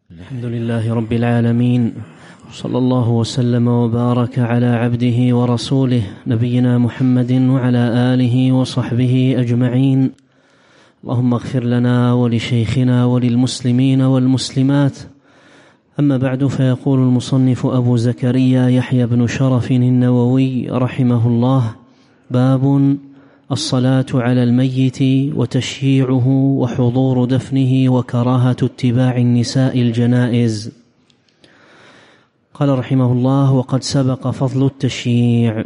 الحمد لله رب العالمين، صلى الله وسلم وبارك على عبده ورسوله نبينا محمد وعلى آله وصحبه أجمعين. اللهم اغفر لنا ولشيخنا وللمسلمين والمسلمات. أما بعد، فيقول المصنف أبو زكريا يحيى بن شرف النووي رحمه الله: باب الصلاة على الميت وتشييعه وحضور دفنه وكراهة اتباع النساء الجنائز. قال رحمه الله: وقد سبق فضل التشييع.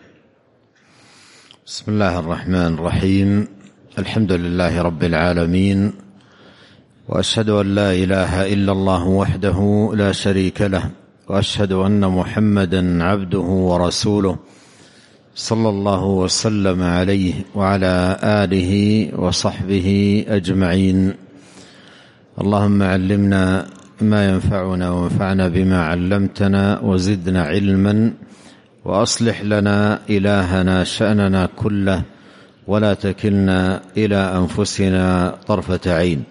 بسم الله الرحمن الرحيم. الحمد لله رب العالمين، وأشهد أن لا إله إلا الله وحده لا شريك له، وأشهد أن محمدا عبده ورسوله صلى الله وسلم عليه وعلى آله وصحبه أجمعين. اللهم علمنا ما ينفعنا وانفعنا بما علمتنا وزدنا علما، وأصلح لنا إلهنا شأننا كله، ولا تكلنا إلى أنفسنا طرفة عين.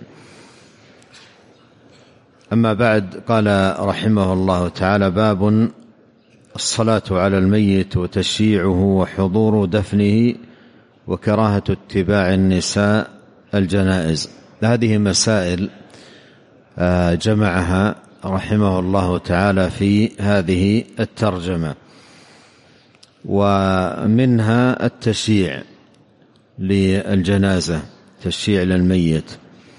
أما بعد، قال رحمه الله تعالى: باب الصلاة على الميت وتشييعه وحضور دفنه وكراهة اتباع النساء الجنائز. هذه مسائل جمعها رحمه الله تعالى في هذه الترجمة، ومنها التشييع للجنازة، تشييع للميت.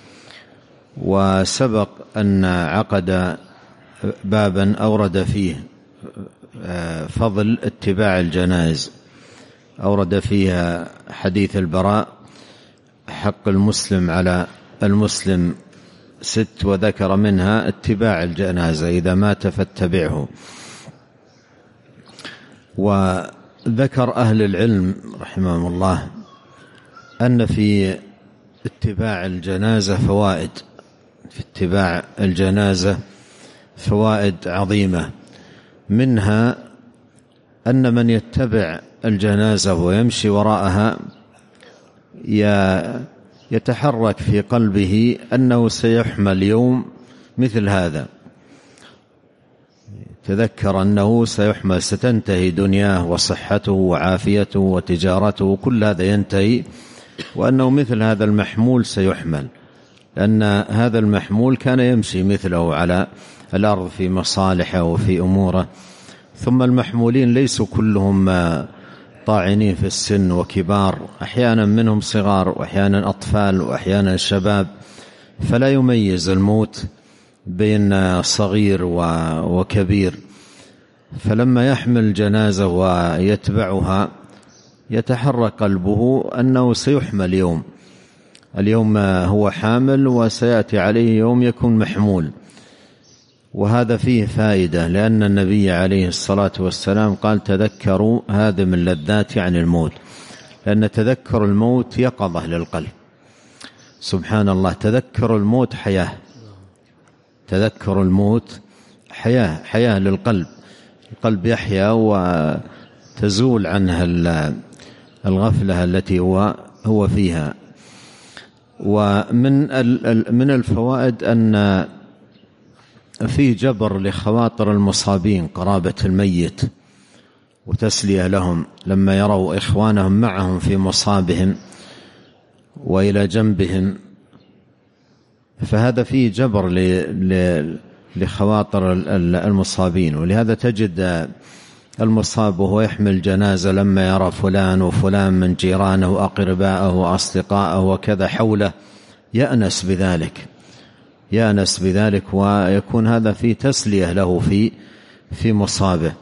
وسبق أن عقد بابا أورد فيه فضل اتباع الجنائز، أورد فيها حديث البراء: حق المسلم على المسلم 6، وذكر منها اتباع الجنازة، إذا مات فاتبعه. وذكر أهل العلم رحمهم الله أن في اتباع الجنازة فوائد، في اتباع الجنازة فوائد عظيمة. منها أن من يتبع الجنازة ويمشي وراءها يتحرك في قلبه أنه سيحمل يوم مثل هذا، تذكر أنه سيحمل، ستنتهي دنياه وصحته وعافيته وتجارته، كل هذا ينتهي، وأنه مثل هذا المحمول سيحمل، لأن هذا المحمول كان يمشي مثله على الأرض في مصالحه وفي أموره. ثم المحمولين ليسوا كلهم طاعنين في السن وكبار، أحيانا منهم صغار وأحيانا أطفال وأحيانا شباب، فلا يميز الموت بين صغير وكبير. فلما يحمل جنازة ويتبعها يتحرك قلبه أنه سيحمل اليوم هو حامل، وسيأتي عليه يوم يكون محمول. وهذا فيه فائدة، لأن النبي عليه الصلاة والسلام قال: تذكروا هادم اللذات عن الموت، لأن تذكر الموت يقظة للقلب. سبحان الله، تذكر الموت حياة، تذكر الموت حياة للقلب، القلب يحيا وتزول عنها الغفلة التي هو فيها. ومن الفوائد أن فيه جبر لخواطر المصابين، قرابة الميت، وتسلية لهم لما يروا إخوانهم معهم في مصابهم وإلى جنبهم، فهذا فيه جبر لخواطر المصابين. ولهذا تجد المصاب وهو يحمل جنازة لما يرى فلان وفلان من جيرانه وأقربائه وأصدقائه وكذا حوله يأنس بذلك، ويكون هذا فيه تسلية له في مصابه.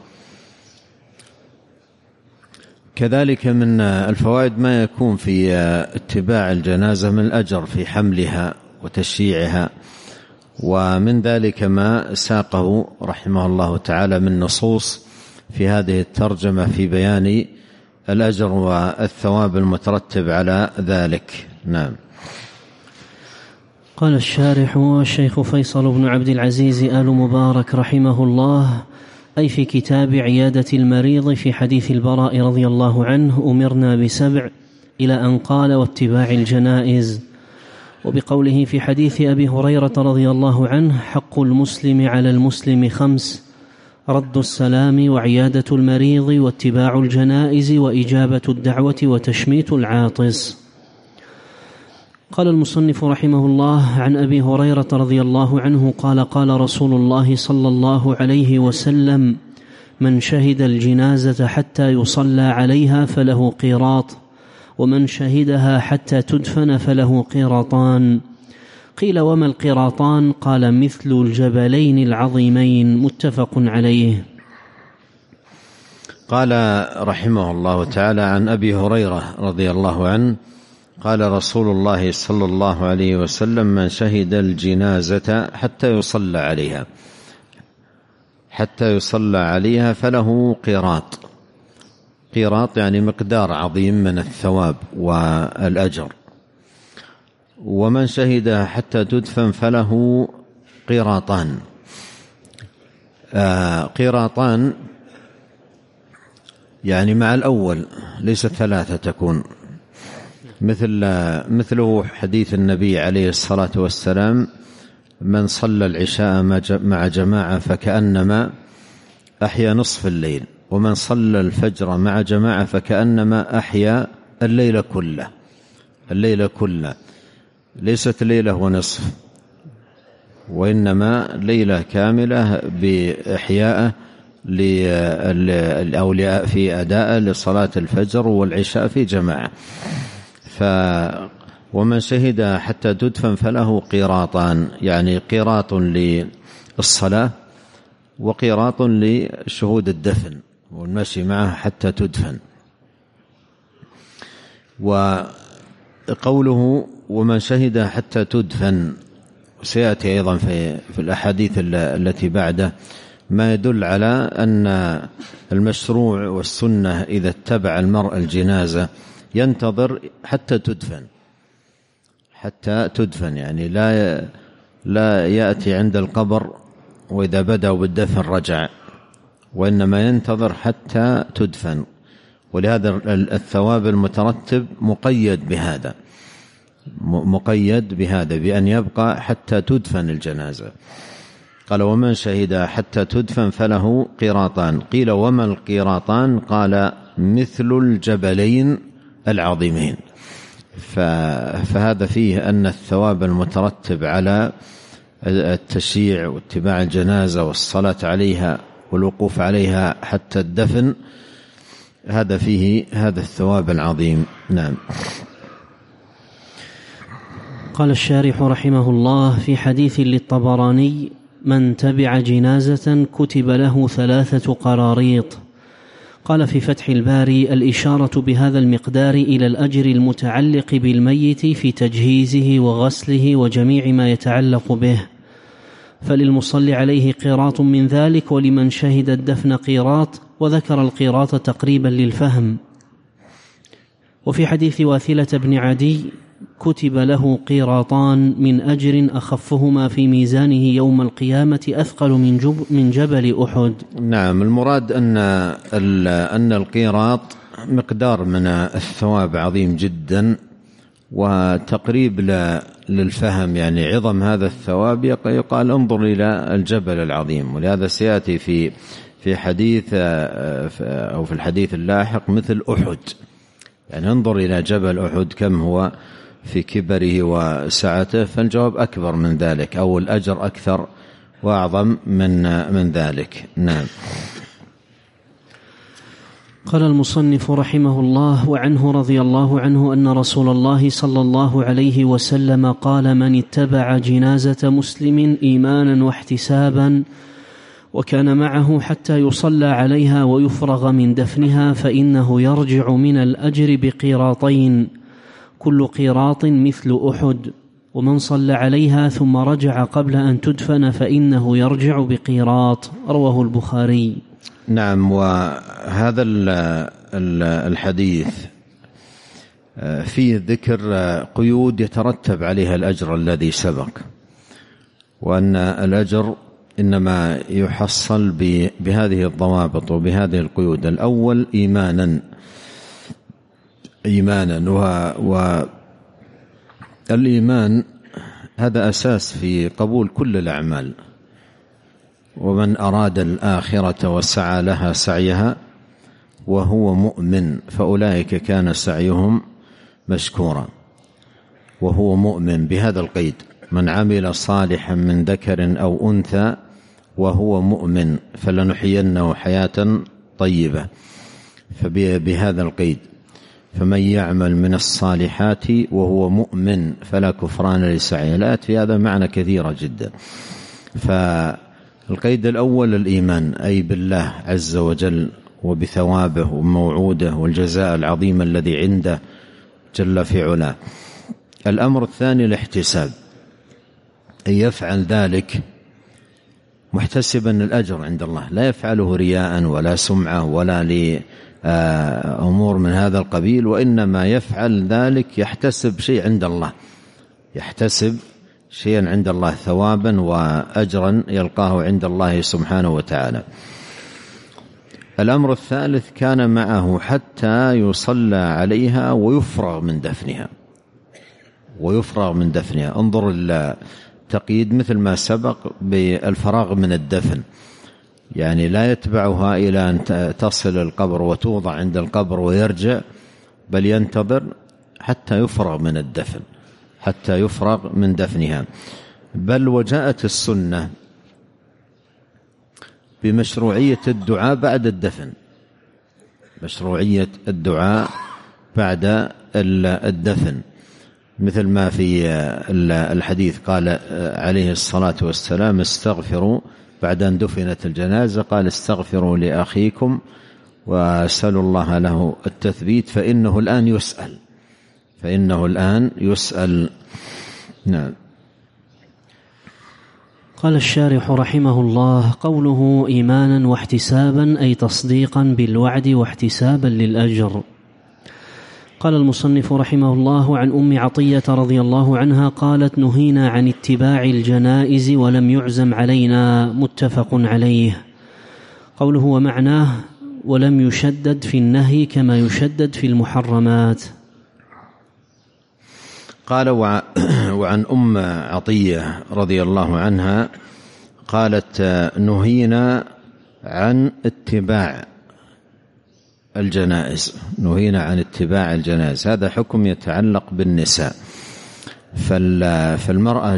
كذلك من الفوائد ما يكون في اتباع الجنازة من الأجر في حملها وتشييعها، ومن ذلك ما ساقه رحمه الله تعالى من نصوص في هذه الترجمة في بيان الأجر والثواب المترتب على ذلك. نعم. قال الشارح: الشيخ فيصل بن عبد العزيز آل مبارك رحمه الله، أي في كتاب عيادة المريض، في حديث البراء رضي الله عنه: أمرنا ب7، إلى أن قال: واتباع الجنائز. وبقوله في حديث أبي هريرة رضي الله عنه: حق المسلم على المسلم 5: رد السلام، وعيادة المريض، واتباع الجنائز، وإجابة الدعوة، وتشميت العاطس. قال المصنف رحمه الله: عن أبي هريرة رضي الله عنه قال: قال رسول الله صلى الله عليه وسلم: من شهد الجنازة حتى يصلى عليها فله قيراط، ومن شهدها حتى تدفن فله قيراطان. قيل: وما القيراطان؟ قال: مثل الجبلين العظيمين. متفق عليه. قال رحمه الله تعالى: عن أبي هريرة رضي الله عنه قال رسول الله صلى الله عليه وسلم: من شهد الجنازة حتى يصلى عليها فله قيراط. قيراط يعني مقدار عظيم من الثواب والأجر. ومن شهدها حتى تدفن فله قيراطان. قيراطان يعني مع الأول، ليس 3 تكون، مثله حديث النبي عليه الصلاة والسلام: من صلى العشاء مع جماعة فكأنما أحيا نصف الليل، ومن صلى الفجر مع جماعة فكأنما أحيا الليل كله. ليست ليلة ونصف، وإنما ليلة كاملة بإحياء للأولياء في أداء لصلاة الفجر والعشاء في جماعة. ومن شهد حتى تدفن فله قيراطان، يعني قيراط للصلاة وقيراط لشهود الدفن والمشي معه حتى تدفن. وقوله ومن شهد حتى تدفن سيأتي أيضا في الأحاديث التي بعده ما يدل على أن المشروع والسنة إذا اتبع المرء الجنازة ينتظر حتى تدفن، يعني لا يأتي عند القبر وإذا بدأوا بالدفن رجع، وإنما ينتظر حتى تدفن. ولهذا الثواب المترتب مقيد بهذا بأن يبقى حتى تدفن الجنازة. قال: ومن شهد حتى تدفن فله قيراطان. قيل: وما القيراطان؟ قال: مثل الجبلين العظيمين. فهذا فيه أن الثواب المترتب على التشييع واتباع الجنازة والصلاة عليها والوقوف عليها حتى الدفن، هذا فيه هذا الثواب العظيم. نعم. قال الشارح رحمه الله في حديث للطبراني: من تبع جنازة كتب له 3 قراريط. قال في فتح الباري: الإشارة بهذا المقدار إلى الأجر المتعلق بالميت في تجهيزه وغسله وجميع ما يتعلق به، فللمصلي عليه قيراط من ذلك، ولمن شهد الدفن قيراط، وذكر القيراط تقريبا للفهم. وفي حديث واثلة بن عدي: كتب له قيراطان من أجر أخفهما في ميزانه يوم القيامة أثقل من جبل أحد. نعم، المراد أن القيراط مقدار من الثواب عظيم جدا وتقريب للفهم، يعني عظم هذا الثواب يقال انظر إلى الجبل العظيم. ولهذا سيأتي في حديث أو في الحديث اللاحق مثل أحد، يعني انظر إلى جبل أحد كم هو في كبره وسعته، فالجواب أكبر من ذلك، أو الأجر أكثر وأعظم من ذلك. نعم. قال المصنف رحمه الله: وعنه رضي الله عنه أن رسول الله صلى الله عليه وسلم قال: من اتبع جنازة مسلم إيمانا واحتسابا وكان معه حتى يصلى عليها ويفرغ من دفنها فإنه يرجع من الأجر بقيراطين، كل قيراط مثل أحد، ومن صلى عليها ثم رجع قبل أن تدفن فإنه يرجع بقيراط. رواه البخاري. نعم. وهذا الحديث فيه ذكر قيود يترتب عليها الأجر الذي سبق، وأن الأجر إنما يحصل بهذه الضوابط وبهذه القيود. الأول إيمانا، الإيمان هذا أساس في قبول كل الأعمال، ومن أراد الآخرة وسعى لها سعيها وهو مؤمن فأولئك كان سعيهم مشكورا. وهو مؤمن بهذا القيد: من عمل صالحا من ذكر أو أنثى وهو مؤمن فلنحيينه حياة طيبة، فبهذا القيد. فمن يعمل من الصالحات وهو مؤمن فلا كفران لسعيه. الآيات في هذا معنى كثيرة جدا. فالقيد الأول الإيمان، أي بالله عز وجل وبثوابه وموعوده والجزاء العظيم الذي عنده جل في علاه. الأمر الثاني الاحتساب، أن يفعل ذلك محتسبا الأجر عند الله، لا يفعله رياء ولا سمعة ولا لأمور من هذا القبيل، وإنما يفعل ذلك يحتسب شيء عند الله، يحتسب شيئا عند الله ثوابا وأجرا يلقاه عند الله سبحانه وتعالى. الأمر الثالث كان معه حتى يصلى عليها ويفرغ من دفنها، ويفرغ من دفنها. انظر التقييد مثل ما سبق بالفراغ من الدفن، يعني لا يتبعها إلى أن تصل القبر وتوضع عند القبر ويرجع، بل ينتظر حتى يفرغ من الدفن، حتى يفرغ من دفنها. بل وجاءت السنة بمشروعية الدعاء بعد الدفن، مشروعية الدعاء بعد الدفن، مثل ما في الحديث قال عليه الصلاة والسلام: استغفروا بعد أن دفنت الجنازة، قال: استغفروا لأخيكم واسألوا الله له التثبيت فإنه الآن يسأل، فإنه الآن يسأل. نعم. قال الشارح رحمه الله: قوله إيمانا واحتسابا أي تصديقا بالوعد واحتسابا للأجر. قال المصنف رحمه الله: عن أم عطية رضي الله عنها قالت: نهينا عن اتباع الجنائز ولم يعزم علينا، متفق عليه. قوله ومعناه: ولم يشدد في النهي كما يشدد في المحرمات. قال: وعن أم عطية رضي الله عنها قالت: نهينا عن اتباع الجنائز، نهينا عن اتباع الجنائز. هذا حكم يتعلق بالنساء. فالمرأة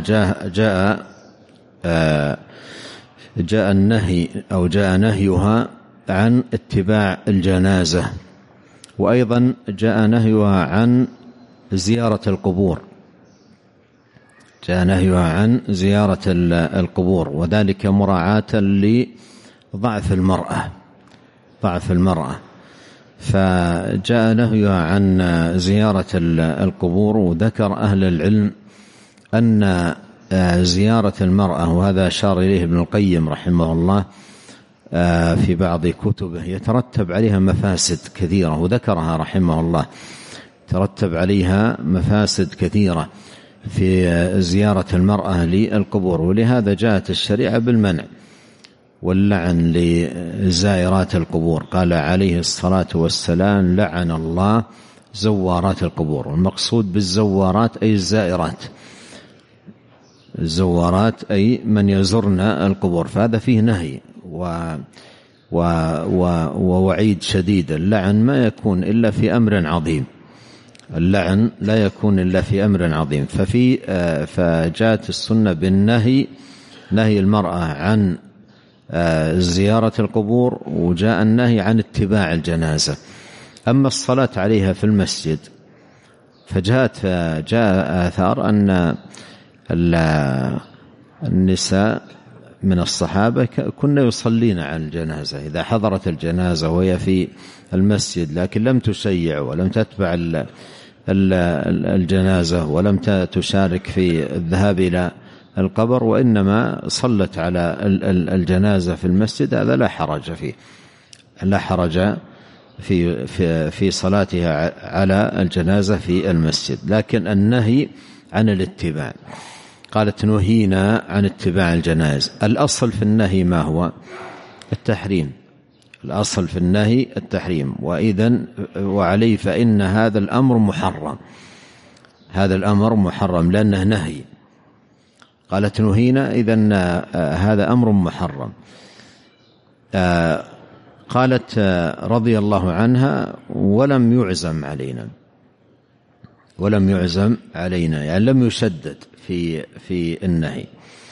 جاء النهي أو جاء نهيها عن اتباع الجنازة، وأيضا جاء نهيها عن زيارة القبور، جاء نهيها عن زيارة القبور، وذلك مراعاة لضعف المرأة، ضعف المرأة. فجاء نهيها عن زيارة القبور. وذكر أهل العلم أن زيارة المرأة، وهذا أشار إليه ابن القيم رحمه الله في بعض كتبه، يترتب عليها مفاسد كثيرة، وذكرها رحمه الله، ترتب عليها مفاسد كثيرة في زيارة المرأة للقبور. ولهذا جاءت الشريعة بالمنع واللعن لزائرات القبور. قال عليه الصلاة والسلام: لعن الله زوارات القبور. والمقصود بالزوارات أي الزائرات، الزوارات أي من يزرن القبور. فهذا فيه نهي ووعيد شديد. اللعن ما يكون إلا في أمر عظيم، اللعن لا يكون إلا في أمر عظيم. فجاءت السنة بالنهي، نهي المرأة عن زيارة القبور، وجاء النهي عن اتباع الجنازة. أما الصلاة عليها في المسجد فجاء آثار أن النساء من الصحابة كنا يصلين على الجنازة إذا حضرت الجنازة وهي في المسجد، لكن لم تشيع ولم تتبع الجنازة ولم تشارك في الذهاب إلى القبر، وإنما صلت على الجنازة في المسجد. هذا لا حرج فيه، لا حرج في صلاتها على الجنازة في المسجد. لكن النهي عن الاتباع، قالت: نهينا عن اتباع الجنائز. الأصل في النهي ما هو؟ التحريم، الأصل في النهي التحريم. وإذن وعليه فإن هذا الأمر محرم، هذا الأمر محرم لأنه نهي. قالت نهينا، إذن هذا أمر محرم. قالت رضي الله عنها ولم يعزم علينا، يعني لم يشدد في النهي.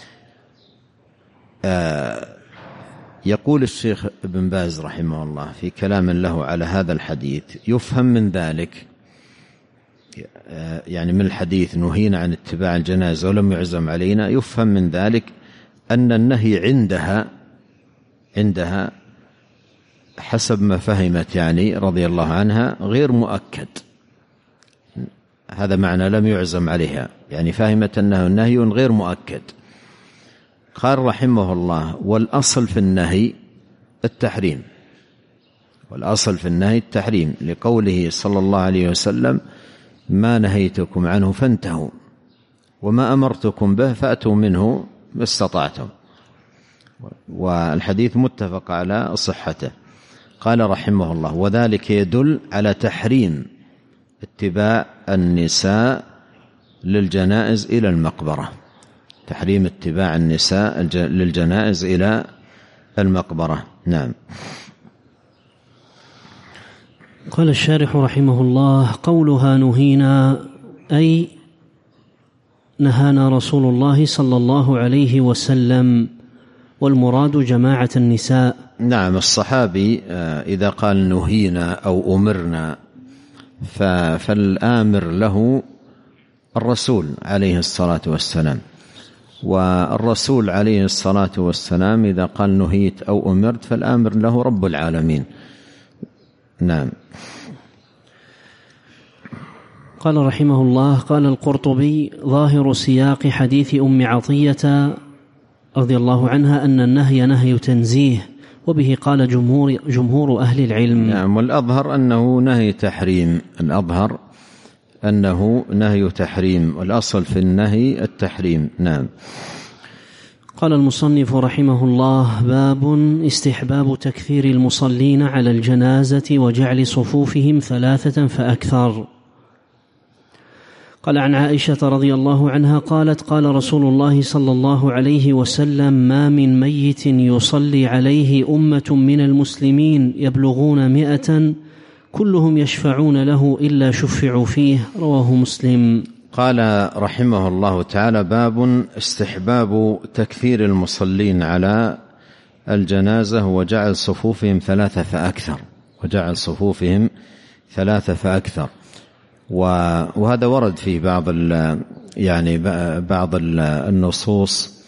يقول الشيخ ابن باز رحمه الله في كلام له على هذا الحديث: يفهم من ذلك، يعني من الحديث نهينا عن اتباع الجنازة ولم يعزم علينا، يفهم من ذلك أن النهي عندها حسب ما فهمت يعني رضي الله عنها غير مؤكد. هذا معنى لم يعزم عليها، يعني فهمت أنه نهي غير مؤكد. قال رحمه الله: والأصل في النهي التحريم، لقوله صلى الله عليه وسلم: ما نهيتكم عنه فانتهوا وما أمرتكم به فأتوا منه ما استطعتم. والحديث متفق على صحته. قال رحمه الله: وذلك يدل على تحريم اتباع النساء للجنائز إلى المقبرة، تحريم اتباع النساء للجنائز إلى المقبرة. نعم. قال الشارح رحمه الله: قولها نهينا أي نهانا رسول الله صلى الله عليه وسلم، والمراد جماعة النساء. نعم. الصحابي إذا قال نهينا أو أمرنا فالآمر له الرسول عليه الصلاة والسلام، والرسول عليه الصلاة والسلام إذا قال نهيت أو أمرت فالآمر له رب العالمين. نعم. قال رحمه الله: قال القرطبي: ظاهر سياق حديث أم عطية رضي الله عنها أن النهي نهي تنزيه، وبه قال جمهور أهل العلم. نعم. والأظهر أنه نهي تحريم، والأصل في النهي التحريم. نعم. قال المصنف رحمه الله: باب استحباب تكثير المصلين على الجنازة وجعل صفوفهم 3 فأكثر. قال عن عائشة رضي الله عنها قالت: قال رسول الله صلى الله عليه وسلم: ما من ميت يصلي عليه أمة من المسلمين يبلغون 100 كلهم يشفعون له إلا شفعوا فيه. رواه مسلم. قال رحمه الله تعالى: باب استحباب تكثير المصلين على الجنازة وجعل صفوفهم 3 فأكثر. وهذا ورد في بعض النصوص.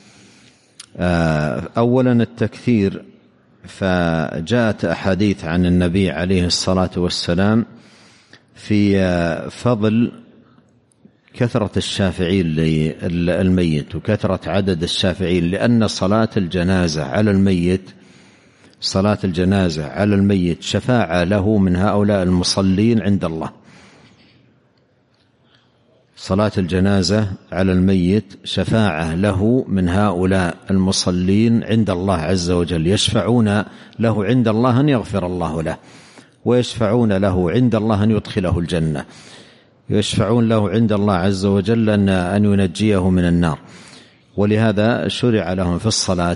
أولا التكثير، فجاءت أحاديث عن النبي عليه الصلاة والسلام في فضل كثرة الشافعين للميت وكثرة عدد الشافعين، لأن صلاة الجنازة على الميت شفاعة له من هؤلاء المصلين عند الله. صلاة الجنازة على الميت شفاعة له من هؤلاء المصلين عند الله عز وجل، يشفعون له عند الله أن يغفر الله له، ويشفعون له عند الله أن يدخله الجنة، يشفعون له عند الله عز وجل أن ينجيه من النار. ولهذا شرع لهم في الصلاة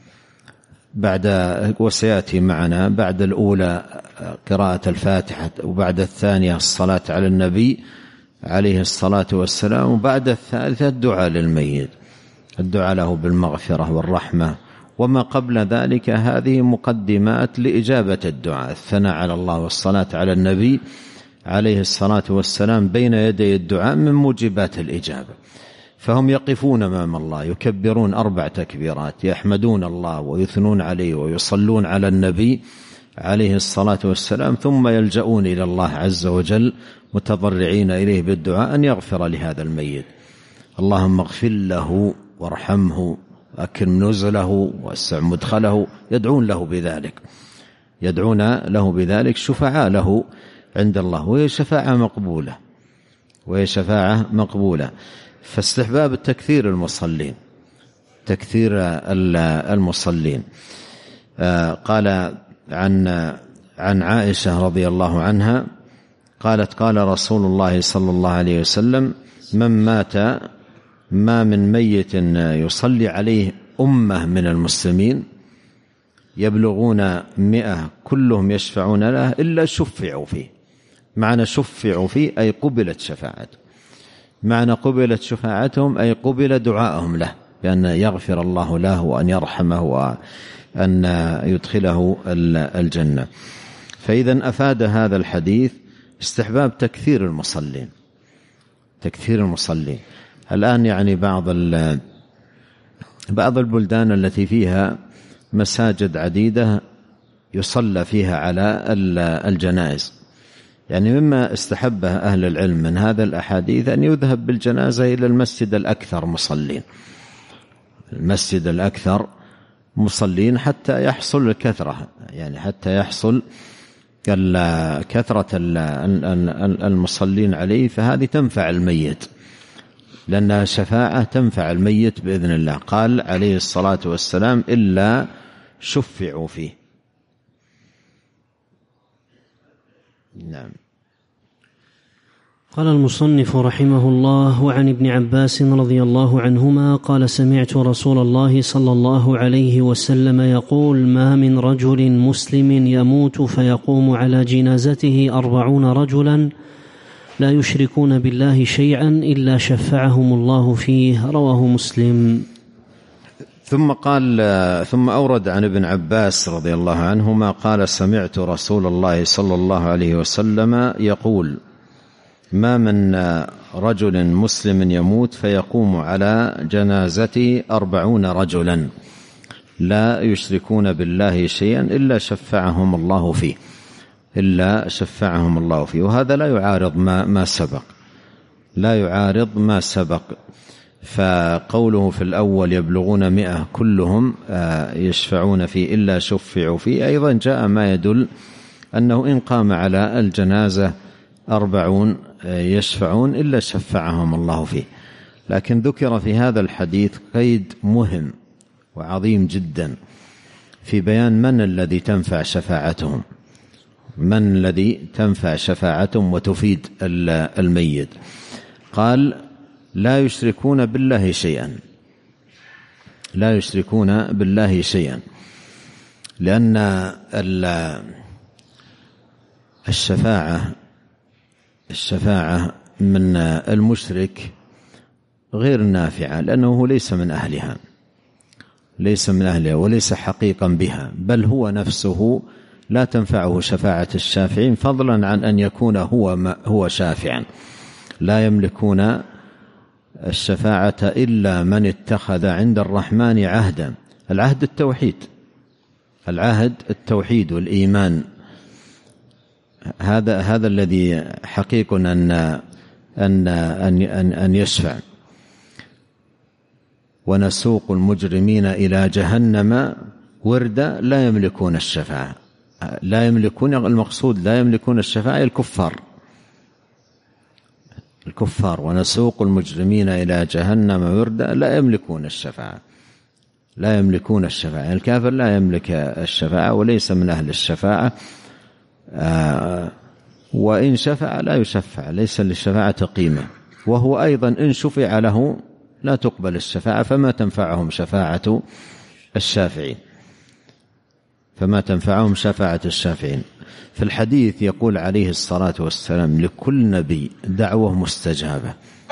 وسيأتي معنا بعد الأولى قراءة الفاتحة، وبعد الثانية الصلاة على النبي عليه الصلاة والسلام، وبعد الثالثة الدعاء للميت، الدعاء له بالمغفرة والرحمة. وما قبل ذلك هذه مقدمات لإجابة الدعاء، الثناء على الله والصلاة على النبي عليه الصلاة والسلام بين يدي الدعاء من موجبات الإجابة. فهم يقفون أمام الله يكبرون 4 تكبيرات، يحمدون الله ويثنون عليه ويصلون على النبي عليه الصلاة والسلام، ثم يلجؤون إلى الله عز وجل متضرعين إليه بالدعاء أن يغفر لهذا الميت. اللهم اغفر له وارحمه أكرم نزله واسع مدخله، يدعون له بذلك شفعاء له عند الله، وهي شفاعة مقبولة. فاستحباب تكثير المصلين. قال عن عائشة رضي الله عنها قالت: قال رسول الله صلى الله عليه وسلم: من مات ما من ميت يصلي عليه أمة من المسلمين يبلغون 100 كلهم يشفعون له إلا شفعوا فيه. معنى شفعوا فيه أي قبلت شفاعته، معنى قبلت شفاعتهم أي قبل دعائهم له بأن يغفر الله له وأن يرحمه وأن يدخله الجنة. فإذا أفاد هذا الحديث استحباب تكثير المصلين. الآن يعني بعض البلدان التي فيها مساجد عديدة يصلى فيها على الجنائز، يعني مما استحبه أهل العلم من هذا الأحاديث أن يذهب بالجنازة إلى المسجد الأكثر مصلين حتى يحصل الكثرة، يعني حتى يحصل كثرة المصلين عليه، فهذه تنفع الميت لأنها شفاعة تنفع الميت بإذن الله. قال عليه الصلاة والسلام: إلا شفعوا فيه. نعم. قال المصنف رحمه الله: وعن ابن عباس رضي الله عنهما قال: سمعت رسول الله صلى الله عليه وسلم يقول: ما من رجل مسلم يموت فيقوم على جنازته 40 رجلا لا يشركون بالله شيئا إلا شفعهم الله فيه. رواه مسلم. ثم أورد عن ابن عباس رضي الله عنهما قال: سمعت رسول الله صلى الله عليه وسلم يقول: ما من رجل مسلم يموت فيقوم على جنازته 40 رجلا لا يشركون بالله شيئا إلا شفعهم الله فيه. وهذا لا يعارض ما سبق. فقوله في الأول يبلغون 100 كلهم يشفعون فيه إلا شفعوا فيه، أيضا جاء ما يدل أنه إن قام على الجنازة 40 يشفعون إلا شفعهم الله فيه. لكن ذكر في هذا الحديث قيد مهم وعظيم جدا في بيان من الذي تنفع شفاعتهم وتفيد الميت. قال: لا يشركون بالله شيئا، لأن الشفاعة من المشرك غير نافعة، لأنه ليس من أهلها وليس حقيقا بها، بل هو نفسه لا تنفعه شفاعة الشافعين، فضلا عن أن يكون هو شافعا. لا يملكون الشفاعة إلا من اتخذ عند الرحمن عهدا. العهد التوحيد والإيمان، هذا الذي حقيق أن يشفع. ونسوق المجرمين إلى جهنم وردا لا يملكون الشفاعة. المقصود لا يملكون الشفاعة الكفار. ونسوق المجرمين إلى جهنم وردا لا يملكون الشفاعة. الكافر لا يملك الشفاعة وليس من أهل الشفاعة، وإن شفع لا يشفع، ليس للشفاعة قيمة. وهو أيضا إن شفع له لا تقبل الشفاعة، فما تنفعهم شفاعة الشافعين. في الحديث يقول عليه الصلاة والسلام: لكل نبي دعوة مستجابة،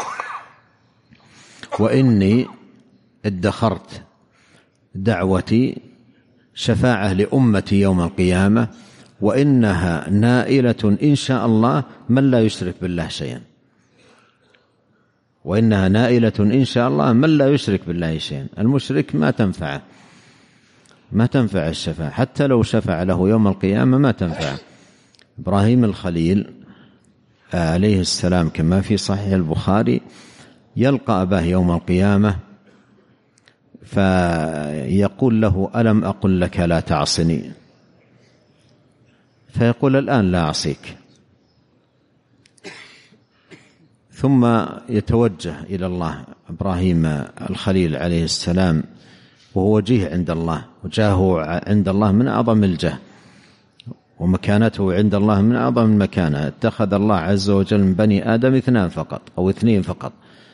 وإني ادخرت دعوتي شفاعة لأمتي يوم القيامة، وإنها نائلة إن شاء الله من لا يشرك بالله شيئا. المشرك ما تنفع الشفاعة، حتى لو شفع له يوم القيامة ما تنفع. إبراهيم الخليل عليه السلام كما في صحيح البخاري يلقى أباه يوم القيامة فيقول له: ألم أقل لك لا تعصني؟ فيقول: الآن لا أعصيك. ثم يتوجه إلى الله إبراهيم الخليل عليه السلام وهو وجيه عند الله، وجاهه عند الله من أعظم الجاه، ومكانته عند الله من أعظم المكانة. اتخذ الله عز وجل من بني آدم 2 فقط أو 2 فقط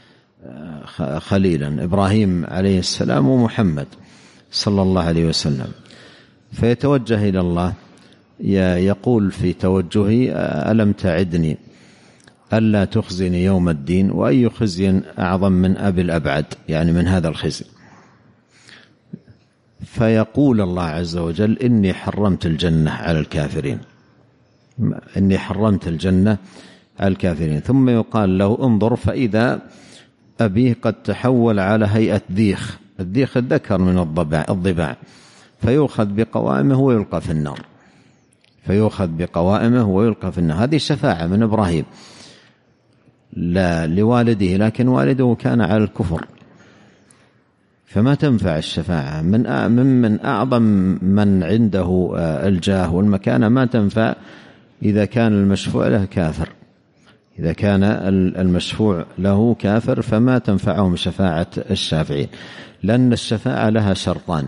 خليلا، إبراهيم عليه السلام ومحمد صلى الله عليه وسلم. فيتوجه إلى الله يقول في توجهه: ألم تعدني ألا تخزني يوم الدين؟ وأي خزي أعظم من أبي الأبعد، يعني من هذا الخزي. فيقول الله عز وجل: إني حرمت الجنة على الكافرين، إني حرمت الجنة على الكافرين. ثم يقال له: انظر فإذا أبيه قد تحول على هيئة ذيخ، الذيخ الذكر من الضباع، فيؤخذ بقوائمه ويلقى في النار، فيؤخذ بقوائمه ويلقى في النار. هذه شفاعة من إبراهيم لا لوالده، لكن والده كان على الكفر، فما تنفع الشفاعة. من أعظم من عنده الجاه والمكانة ما تنفع إذا كان المشفوع له كافر، إذا كان المشفوع له كافر فما تنفعهم شفاعة الشافعين، لأن الشفاعة لها شرطان: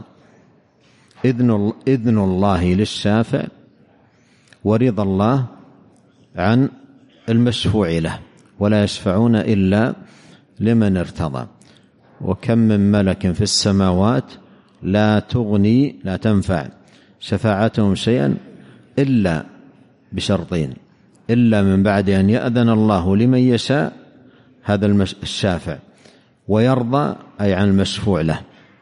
إذن الله للشافع، ورضا الله عن المشفوع له، ولا يشفعون إلا لمن ارتضى. وكم من ملك في السماوات لا تنفع شفاعتهم شيئا إلا بشرطين: إلا من بعد أن يأذن الله لمن يشاء، هذا الشافع، ويرضى أي عن المشفوع له،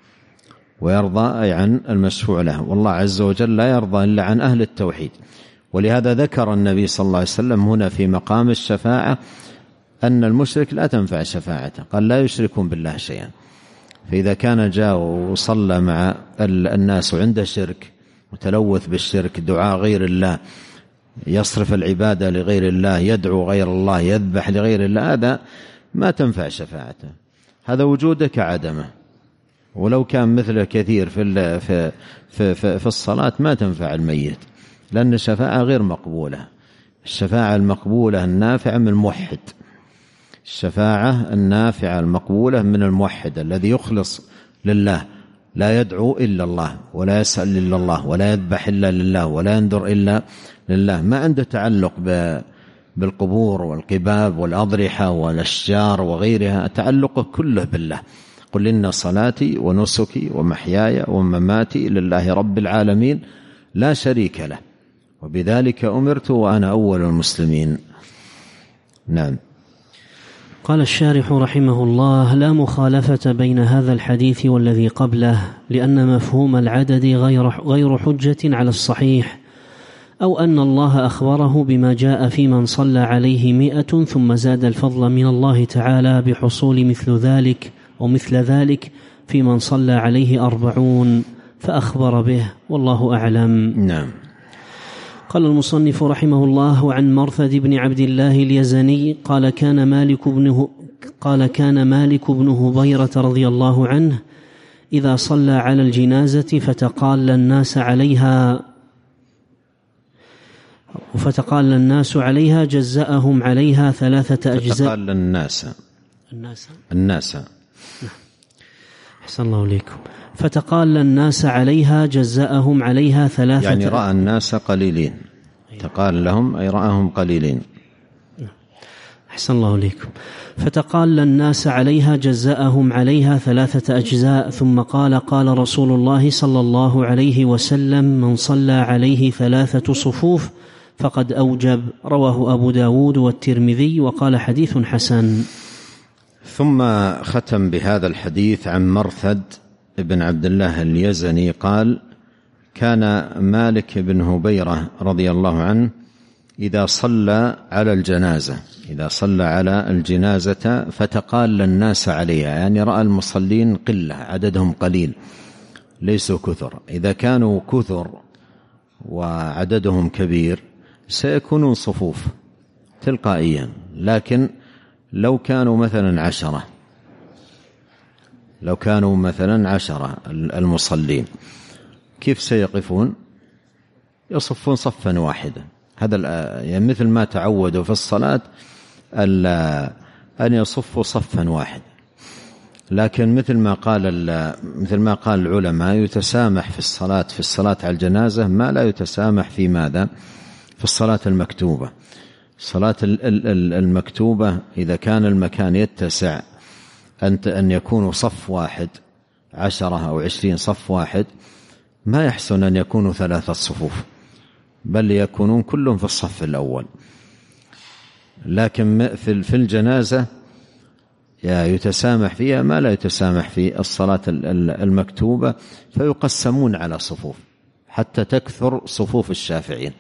ويرضى أي عن المشفوع له. والله عز وجل لا يرضى إلا عن أهل التوحيد. ولهذا ذكر النبي صلى الله عليه وسلم هنا في مقام الشفاعة أن المشرك لا تنفع شفاعته، قال: لا يشركون بالله شيئا. فإذا كان جاء وصلى مع الناس وعنده شرك، متلوث بالشرك، دعاء غير الله، يصرف العبادة لغير الله، يدعو غير الله، يذبح لغير الله، هذا ما تنفع شفاعته، هذا وجوده كعدمه. ولو كان مثله كثير في الصلاة ما تنفع الميت، لأن الشفاعة غير مقبولة. الشفاعة المقبولة النافعة من الموحد، الشفاعة النافعة المقبولة من الموحد الذي يخلص لله، لا يدعو إلا الله، ولا يسأل إلا الله، ولا يذبح إلا لله، ولا ينذر إلا لله، ما عنده تعلق بالقبور والقباب والأضرحة والأشجار وغيرها، تعلقه كله بالله. قل إن صلاتي ونسكي ومحياي ومماتي لله رب العالمين لا شريك له، وبذلك أمرت وأنا أول المسلمين. نعم. قال الشارح رحمه الله: لا مخالفة بين هذا الحديث والذي قبله، لأن مفهوم العدد غير حجة على الصحيح، أو أن الله أخبره بما جاء في من صلى عليه 100 ثم زاد الفضل من الله تعالى بحصول مثل ذلك ومثل ذلك في من صلى عليه 40 فأخبر به، والله أعلم. نعم. قال المصنف رحمه الله: وعن مرثد بن عبد الله اليزني قال: كان مالك بن هبيرة رضي الله عنه إذا صلى على الجنازة فتقال الناس عليها جزأهم عليها 3 أجزاء. فتقال الناس أحسن الله إليكم. فتقال الناس عليها جزأهم عليها 3، يعني رأى الناس قليلين، تقال لهم أي رأهم قليلين. أحسن الله إليكم. فتقال الناس عليها جزأهم عليها 3 أجزاء، ثم قال رسول الله صلى الله عليه وسلم: من صلى عليه 3 صفوف فقد أوجب. رواه أبو داود والترمذي، وقال: حديث حسن. ثم ختم بهذا الحديث عن مرثد بن عبد الله اليزني قال: كان مالك بن هبيرة رضي الله عنه إذا صلى على الجنازة فتقال الناس عليها، يعني رأى المصلين قلة، عددهم قليل ليسوا كثر. إذا كانوا كثر وعددهم كبير سيكونون صفوف تلقائيا، لكن لو كانوا مثلا 10 المصلين كيف سيقفون؟ يصفون صفا واحدا. هذا يعني مثل ما تعودوا في الصلاة أن يصفوا صفا واحدا. لكن مثل ما قال العلماء يتسامح في الصلاة على الجنازة ما لا يتسامح في ماذا؟ في الصلاة المكتوبة. الصلاة المكتوبة إذا كان المكان يتسع أن يكون صف واحد 10 أو 20 صف واحد، ما يحسن أن يكونوا 3 صفوف، بل يكونون كلهم في الصف الأول. لكن في الجنازة يتسامح فيها ما لا يتسامح في الصلاة المكتوبة، فيقسمون على صفوف حتى تكثر صفوف الشافعين،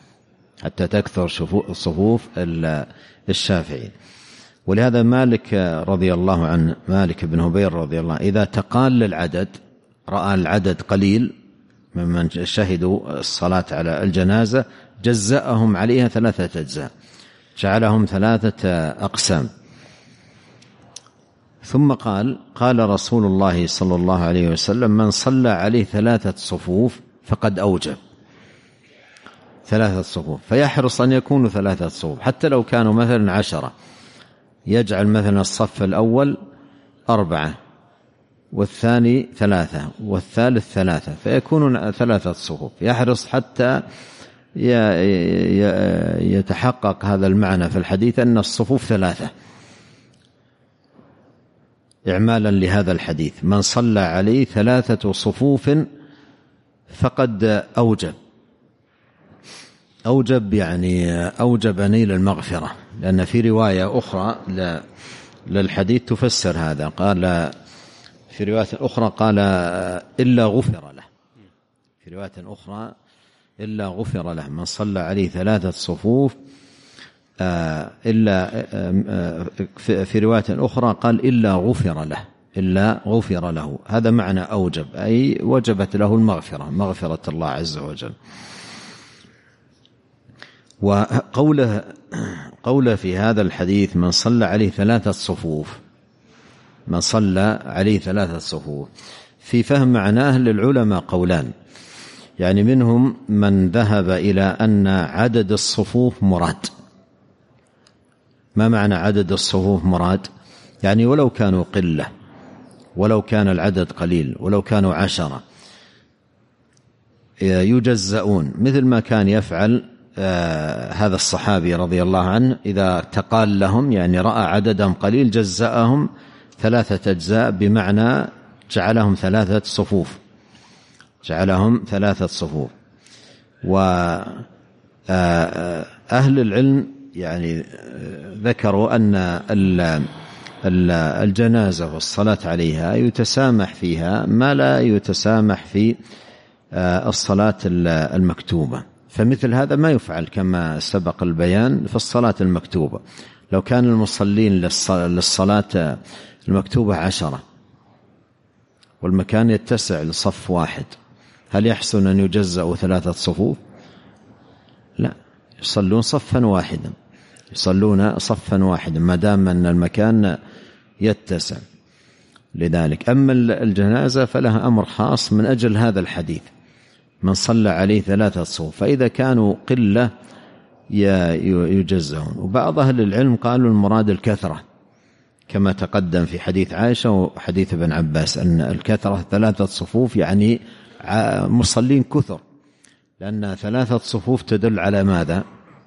صفوف الشافعين. ولهذا مالك رضي الله عنه، مالك بن هبير رضي الله عنه، إذا تقال العدد، رأى العدد قليل ممن شهدوا الصلاة على الجنازة، جزأهم عليها 3 أجزاء، جعلهم 3 أقسام. ثم قال رسول الله صلى الله عليه وسلم: من صلى عليه 3 صفوف فقد أوجب 3 صفوف. فيحرص أن يكونوا 3 صفوف، حتى لو كانوا مثلا 10، يجعل مثلا الصف الأول 4 والثاني 3 والثالث 3، فيكونون 3 صفوف. يحرص حتى يتحقق هذا المعنى في الحديث أن الصفوف 3، إعمالا لهذا الحديث: من صلى عليه 3 صفوف فقد أوجب يعني أوجب نيل المغفرة. لأن في رواية أخرى للحديث تفسر هذا، قال في رواية أخرى قال: إلا غفر له. في رواية أخرى: إلا غفر له. من صلى عليه 3 صفوف في رواية أخرى قال: إلا غفر له. هذا معنى أوجب، أي وجبت له المغفرة، مغفرة الله عز وجل. وقوله في هذا الحديث: من صلى عليه 3 صفوف، من صلى عليه 3 صفوف، في فهم معناه للعلماء قولان. يعني منهم من ذهب إلى أن عدد الصفوف مراد. ما معنى عدد الصفوف مراد؟ يعني ولو كانوا قلة، ولو كان العدد قليل، ولو كانوا 10 يجزؤون، مثل ما كان يفعل هذا الصحابي رضي الله عنه. إذا تقال لهم، يعني رأى عددهم قليل، جزأهم 3 أجزاء، بمعنى جعلهم 3 صفوف، جعلهم 3 صفوف. وأهل العلم يعني ذكروا أن الجنازة والصلاة عليها يتسامح فيها ما لا يتسامح في الصلاة المكتوبة. فمثل هذا ما يفعل كما سبق البيان في الصلاة المكتوبة. لو كان المصلين للصلاة المكتوبة 10 والمكان يتسع لصف واحد، هل يحسن أن يجزأوا 3 صفوف؟ لا، يصلون صفا واحدا، يصلون صفا واحدا ما دام أن المكان يتسع. لذلك أما الجنازة فلها أمر خاص من أجل هذا الحديث: من صلى عليه 3 صفوف، فإذا كانوا قلة يجزون. وبعض أهل العلم قالوا المراد الكثرة، كما تقدم في حديث عائشة وحديث ابن عباس أن الكثرة 3 صفوف يعني مصلين كثر، لأن 3 صفوف تدل على ماذا؟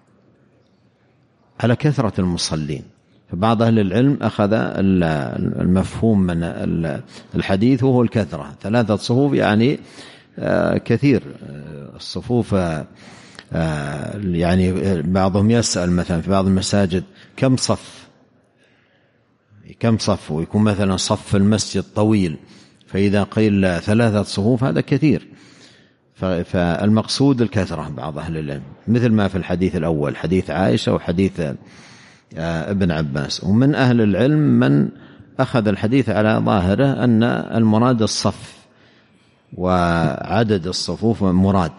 على كثرة المصلين. فبعض أهل العلم أخذ المفهوم من الحديث وهو الكثرة، 3 صفوف يعني كثير الصفوف. يعني بعضهم يسأل مثلا في بعض المساجد: كم صف؟ ويكون مثلا صف المسجد طويل، فإذا قيل 3 صفوف هذا كثير. فالمقصود الكثرة بعض أهل العلم، مثل ما في الحديث الأول حديث عائشة وحديث ابن عباس. ومن أهل العلم من أخذ الحديث على ظاهره أن المراد الصف وعدد الصفوف مراد،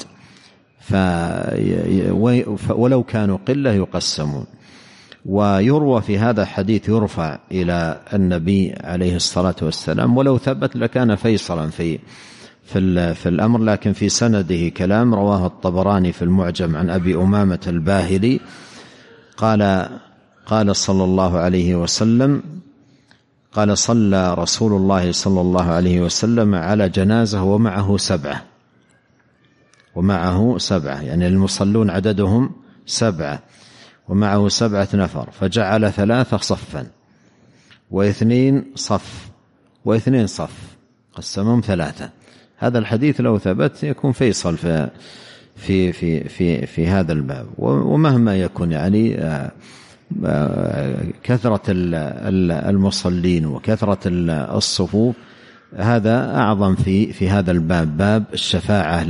ولو كانوا قلة يقسمون. ويروى في هذا الحديث يرفع إلى النبي عليه الصلاة والسلام، ولو ثبت لكان فيصلا في الأمر، لكن في سنده كلام. رواه الطبراني في المعجم عن أبي أمامة الباهلي قال صلى الله عليه وسلم: قال: صلى رسول الله صلى الله عليه وسلم على جنازة ومعه 7 يعني المصلون عددهم 7 ومعه 7 نفر، فجعل 3 صفا و2 صف و2 صف، قسمهم 3. هذا الحديث لو ثبت يكون فيصل في هذا الباب. ومهما يكون يعني كثرة المصلين وكثرة الصفوف هذا أعظم في هذا الباب، باب الشفاعة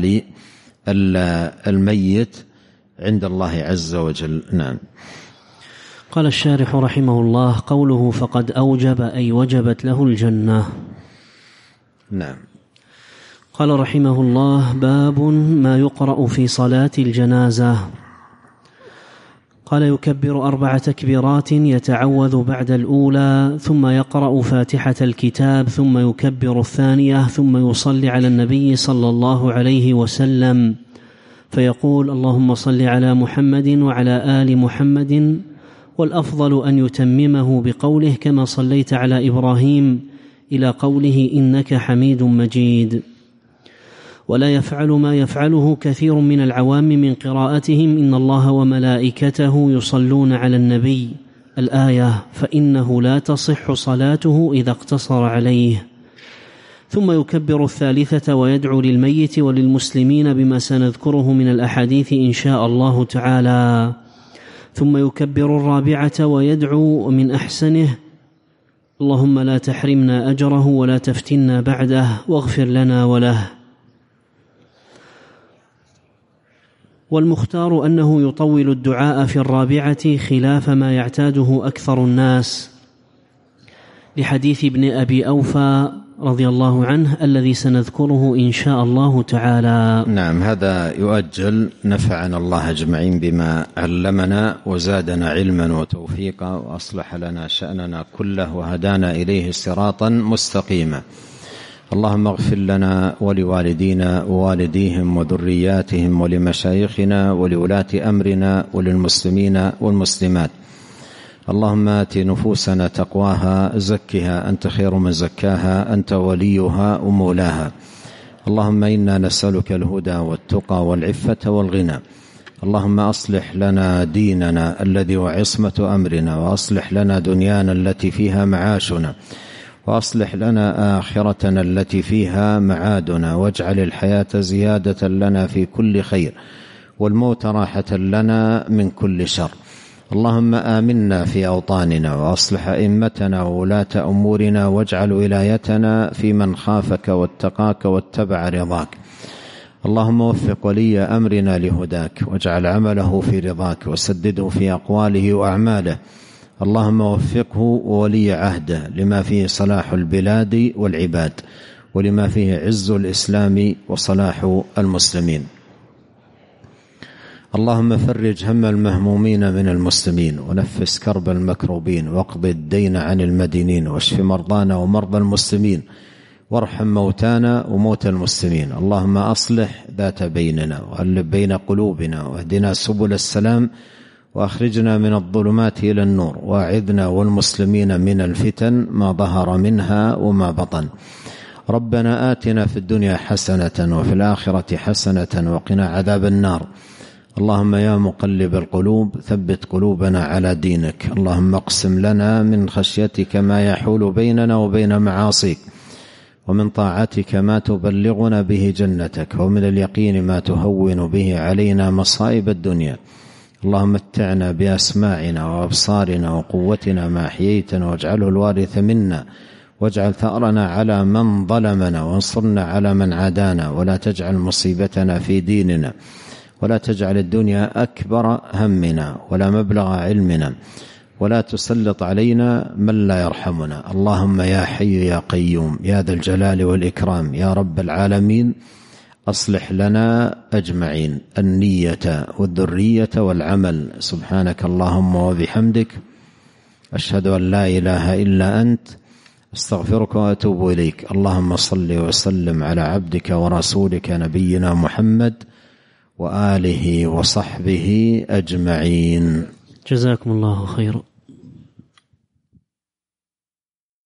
للميت عند الله عز وجل. نعم. قال الشارح رحمه الله: قوله فقد أوجب أي وجبت له الجنة. نعم. قال رحمه الله: باب ما يقرأ في صلاة الجنازة. قال: يكبر 4 تكبيرات، يتعوذ بعد الأولى، ثم يقرأ فاتحة الكتاب، ثم يكبر الثانية، ثم يصلي على النبي صلى الله عليه وسلم فيقول: اللهم صل على محمد وعلى آل محمد، والأفضل أن يتممه بقوله: كما صليت على إبراهيم، إلى قوله: إنك حميد مجيد. ولا يفعل ما يفعله كثير من العوام من قراءتهم: إن الله وملائكته يصلون على النبي، الآية، فإنه لا تصح صلاته إذا اقتصر عليه. ثم يكبر الثالثة ويدعو للميت وللمسلمين بما سنذكره من الأحاديث إن شاء الله تعالى. ثم يكبر الرابعة ويدعو من أحسنه: اللهم لا تحرمنا أجره ولا تفتنا بعده واغفر لنا وله. والمختار أنه يطول الدعاء في الرابعة خلاف ما يعتاده أكثر الناس، لحديث ابن أبي أوفى رضي الله عنه الذي سنذكره إن شاء الله تعالى. نعم. هذا يؤجل. نفعنا الله أجمعين بما علمنا وزادنا علما وتوفيقا وأصلح لنا شأننا كله وهدانا إليه صراطا مستقيما. اللهم اغفر لنا ولوالدينا ووالديهم وذرياتهم ولمشايخنا ولولاة أمرنا وللمسلمين والمسلمات. اللهم آت نفوسنا تقواها، زكها أنت خير من زكاها، أنت وليها ومولاها. اللهم إنا نسألك الهدى والتقى والعفة والغنى. اللهم أصلح لنا ديننا الذي وعصمة أمرنا، وأصلح لنا دنيانا التي فيها معاشنا، وأصلح لنا آخرتنا التي فيها معادنا، واجعل الحياة زيادة لنا في كل خير، والموت راحة لنا من كل شر. اللهم آمنا في أوطاننا، وأصلح أئمتنا وولاة أمورنا، واجعل ولايتنا في من خافك واتقاك واتبع رضاك. اللهم وفق ولي أمرنا لهداك، واجعل عمله في رضاك، وسدده في أقواله وأعماله. اللهم وفقه وولي عهده لما فيه صلاح البلاد والعباد، ولما فيه عز الإسلام وصلاح المسلمين. اللهم فرج هم المهمومين من المسلمين، ونفس كرب المكروبين، واقض الدين عن المدينين، واشف مرضانا ومرضى المسلمين، وارحم موتانا وموتى المسلمين. اللهم أصلح ذات بيننا، وألف بين قلوبنا، واهدنا سبل السلام، وأخرجنا من الظلمات إلى النور، وأعذنا والمسلمين من الفتن ما ظهر منها وما بطن. ربنا آتنا في الدنيا حسنة وفي الآخرة حسنة وقنا عذاب النار. اللهم يا مقلب القلوب ثبت قلوبنا على دينك. اللهم اقسم لنا من خشيتك ما يحول بيننا وبين معاصيك، ومن طاعتك ما تبلغنا به جنتك، ومن اليقين ما تهون به علينا مصائب الدنيا. اللهم متعنا بأسماعنا وأبصارنا وقوتنا ما أحييتنا، واجعله الوارث منا، واجعل ثأرنا على من ظلمنا، وانصرنا على من عادانا، ولا تجعل مصيبتنا في ديننا، ولا تجعل الدنيا أكبر همنا ولا مبلغ علمنا، ولا تسلط علينا من لا يرحمنا. اللهم يا حي يا قيوم يا ذا الجلال والإكرام يا رب العالمين، أصلح لنا أجمعين النية والذرية والعمل. سبحانك اللهم وبحمدك، أشهد أن لا إله إلا أنت، استغفرك وأتوب إليك. اللهم صل وسلم على عبدك ورسولك نبينا محمد وآله وصحبه أجمعين. جزاكم الله خيرا.